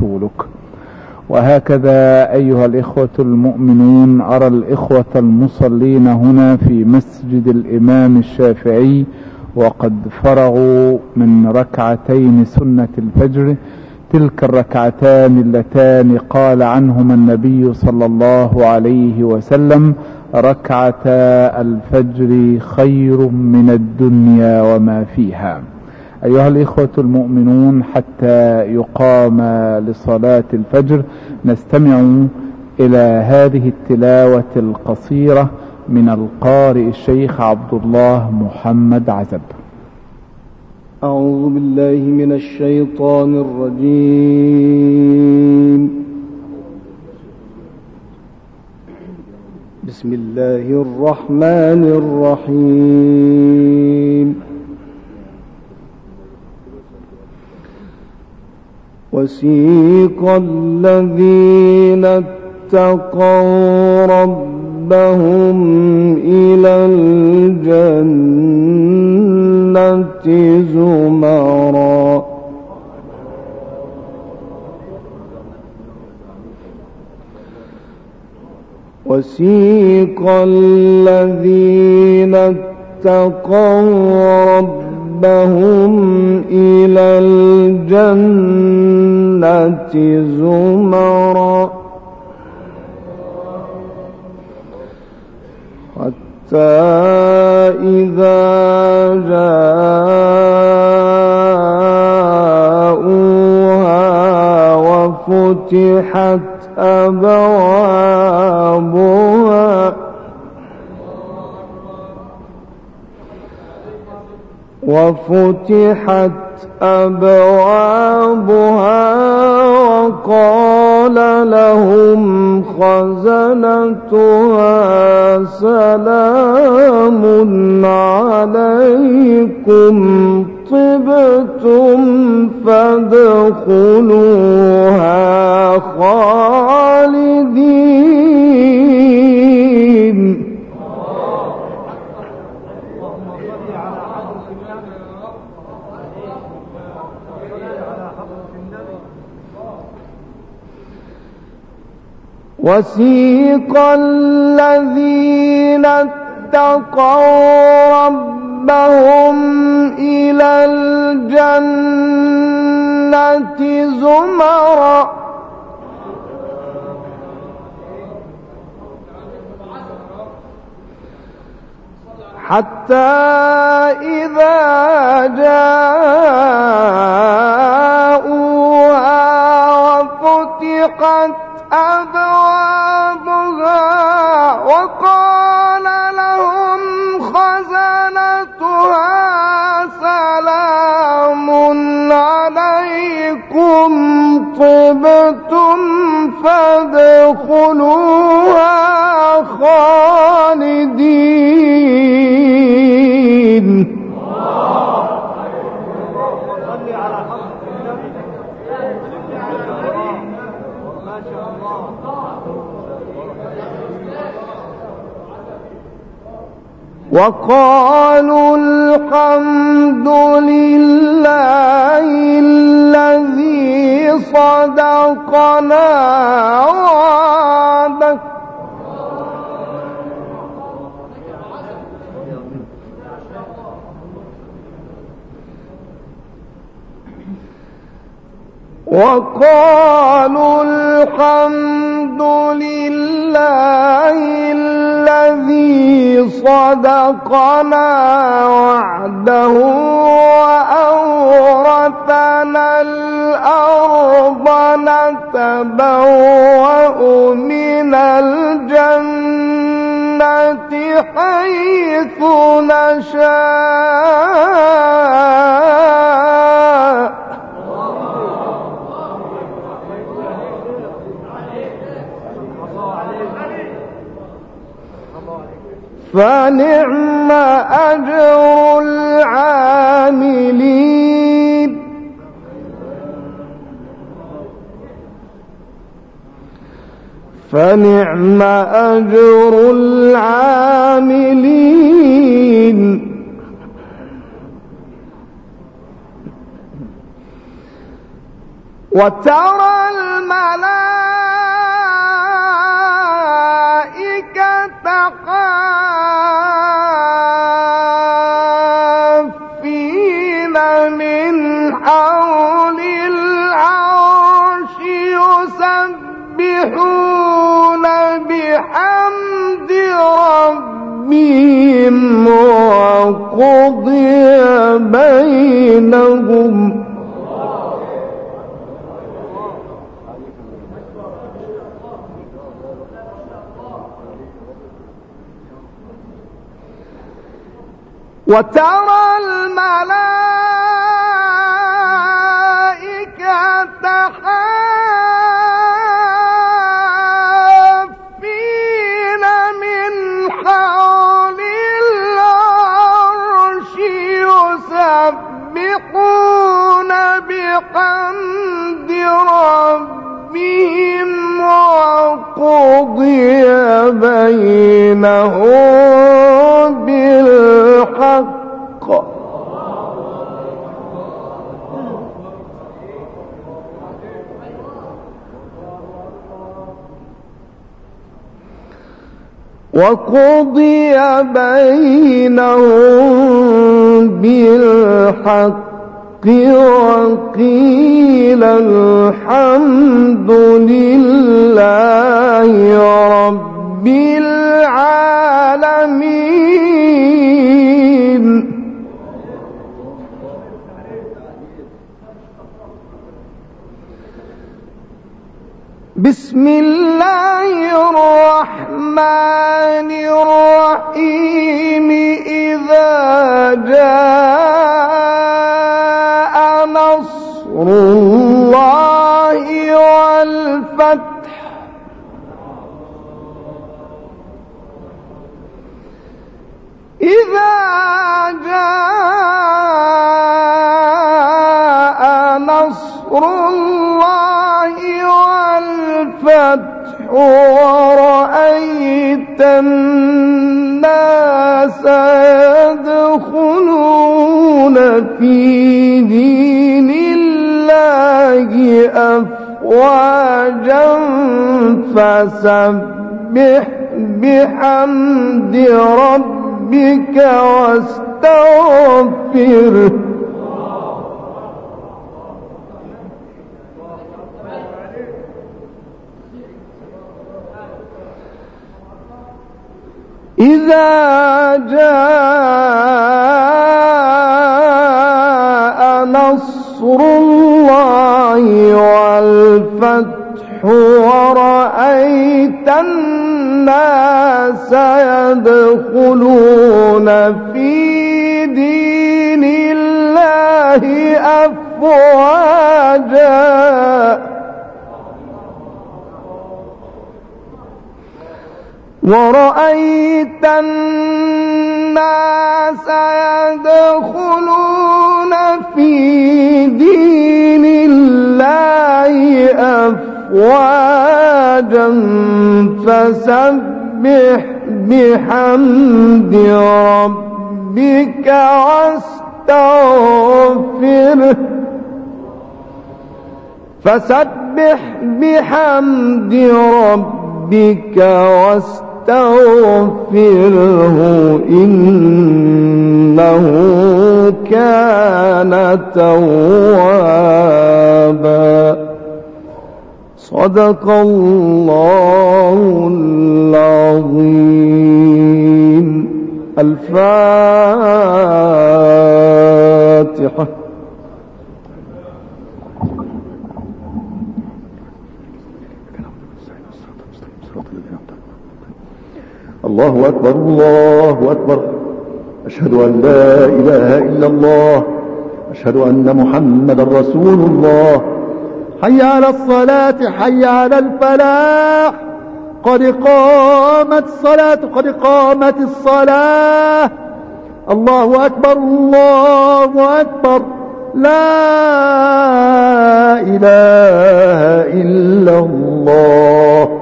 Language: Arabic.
ورسولك. وهكذا أيها الإخوة المؤمنون، أرى الإخوة المصلين هنا في مسجد الإمام الشافعي وقد فرغوا من ركعتين سنة الفجر، تلك الركعتان اللتان قال عنهما النبي صلى الله عليه وسلم: ركعتا الفجر خير من الدنيا وما فيها. أيها الإخوة المؤمنون، حتى يقام لصلاة الفجر نستمع إلى هذه التلاوة القصيرة من القارئ الشيخ عبد الله محمد عزب. أعوذ بالله من الشيطان الرجيم. بسم الله الرحمن الرحيم. وسيق الذين اتقوا ربهم إلى الجنة زمرا وسيق الذين اتقوا ربهم إلى الجنة زمرا حتى إذا جاءوها وفتحت أبوابها وقال لهم خزنتها سلام عليكم طبتم فادخلوها خالدين. وسيق الذين اتقوا ربهم إلى الجنة زمرا حتى إذا جاءوها وفتحت أبوابها وقال لهم خزنتها سلام عليكم طبتم فادخلوها خالدين. وقالوا الحمد لله الذي صدقنا وعده وقالوا الحمد لله الذي صدقنا وعده وأورثنا الأرض نتبوأ من الجنة حيث نشاء فنعم أجر العاملين. فنعم أجر العاملين. وترى الملائكة حافين من حول العرش يسبحون بحمد ربهم وقضي بينهم وترى الملائكة حافين من حول العرش يسبحون بحمد ربهم وقضي بينهم بالحق وقضي بينهم بالحق وقيل الحمد لله رب العالمين. بسم الله الرحمن الرحيم. إذا جاء نصر الله والفتح إذا جاء نصر الله والفتح ورأيت الناس يدخلون في دين الله أفواجا فسبح بحمد ربك واستغفره إذا جاء نصر الله والفتح ورأيت الناس يدخلون في دين الله أفواجا ورأيت الناس يدخلون في دين الله أفواجا فسبح بحمد ربك واستغفره فسبح بحمد ربك واستغفره إنه كان توابا. صدق الله العظيم. الفاتحة. الله أكبر الله أكبر. أشهد أن لا إله إلا الله. أشهد أن محمدا رسول الله. حي على الصلاة حي على الفلاح. قد قامت الصلاة قد قامت الصلاة. الله أكبر الله أكبر. لا إله إلا الله.